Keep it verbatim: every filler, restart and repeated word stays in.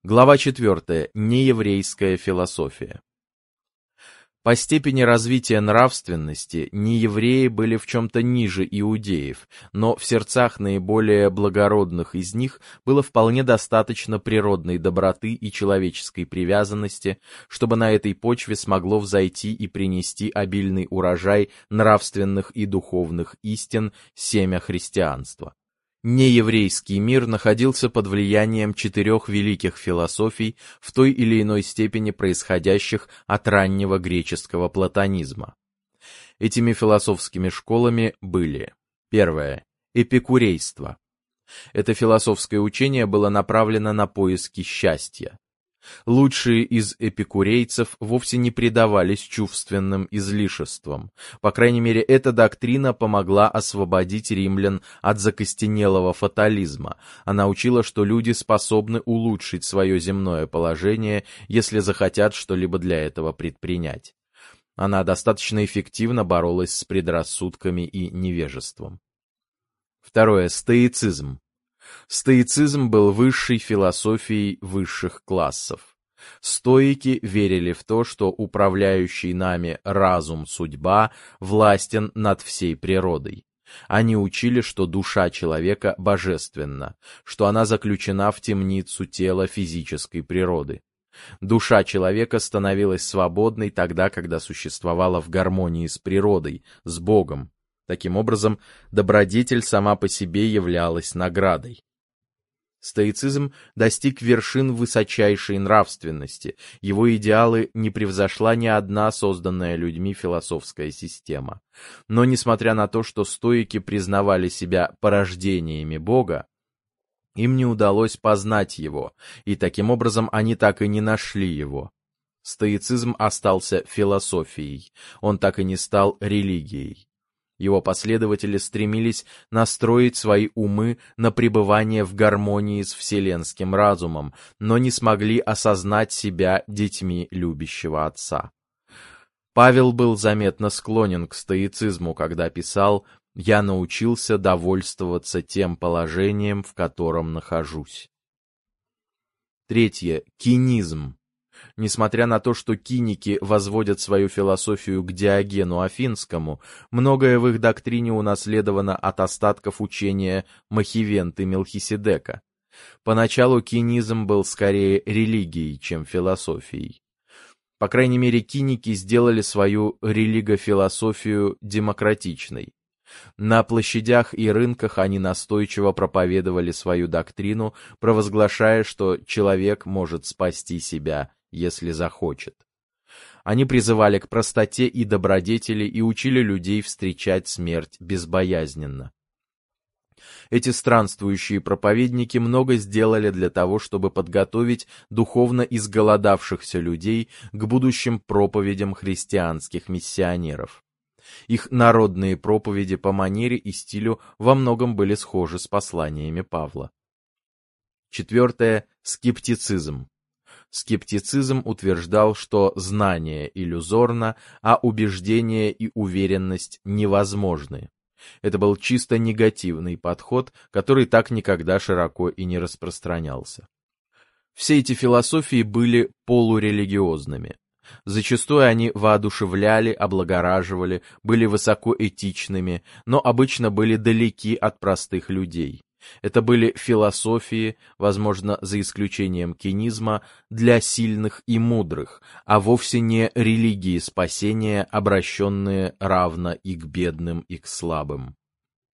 Глава четвёртая. Нееврейская философия. По степени развития нравственности неевреи были в чем-то ниже иудеев, но в сердцах наиболее благородных из них было вполне достаточно природной доброты и человеческой привязанности, чтобы на этой почве смогло взойти и принести обильный урожай нравственных и духовных истин семя христианства. Нееврейский мир находился под влиянием четырех великих философий, в той или иной степени происходящих от раннего греческого платонизма. Этими философскими школами были: первое — эпикурейство. Это философское учение было направлено на поиски счастья. Лучшие из эпикурейцев вовсе не предавались чувственным излишествам. По крайней мере, эта доктрина помогла освободить римлян от закостенелого фатализма. Она учила, что люди способны улучшить свое земное положение, если захотят что-либо для этого предпринять. Она достаточно эффективно боролась с предрассудками и невежеством. Второе. Стоицизм. Стоицизм был высшей философией высших классов. Стоики верили в то, что управляющий нами разум-судьба властен над всей природой. Они учили, что душа человека божественна, что она заключена в темницу тела физической природы. Душа человека становилась свободной тогда, когда существовала в гармонии с природой, с Богом. Таким образом, добродетель сама по себе являлась наградой. Стоицизм достиг вершин высочайшей нравственности, его идеалы не превзошла ни одна созданная людьми философская система. Но несмотря на то, что стоики признавали себя порождениями Бога, им не удалось познать его, и таким образом они так и не нашли его. Стоицизм остался философией, он так и не стал религией. Его последователи стремились настроить свои умы на пребывание в гармонии с вселенским разумом, но не смогли осознать себя детьми любящего Отца. Павел был заметно склонен к стоицизму, когда писал: «Я научился довольствоваться тем положением, в котором нахожусь». Третье. Кинизм. Несмотря на то, что киники возводят свою философию к Диогену Афинскому, многое в их доктрине унаследовано от остатков учения Махивенты Мелхиседека. Поначалу кинизм был скорее религией, чем философией. По крайней мере, киники сделали свою религофилософию демократичной. На площадях и рынках они настойчиво проповедовали свою доктрину, провозглашая, что человек может спасти себя, если захочет. Они призывали к простоте и добродетели и учили людей встречать смерть безбоязненно. Эти странствующие проповедники много сделали для того, чтобы подготовить духовно изголодавшихся людей к будущим проповедям христианских миссионеров. Их народные проповеди по манере и стилю во многом были схожи с посланиями Павла. Четвертое. Скептицизм. Скептицизм утверждал, что знание иллюзорно, а убеждение и уверенность невозможны. Это был чисто негативный подход, который так никогда широко и не распространялся. Все эти философии были полурелигиозными. Зачастую они воодушевляли, облагораживали, были высокоэтичными, но обычно были далеки от простых людей. Это были философии, возможно, за исключением кинизма, для сильных и мудрых, а вовсе не религии спасения, обращенные равно и к бедным, и к слабым.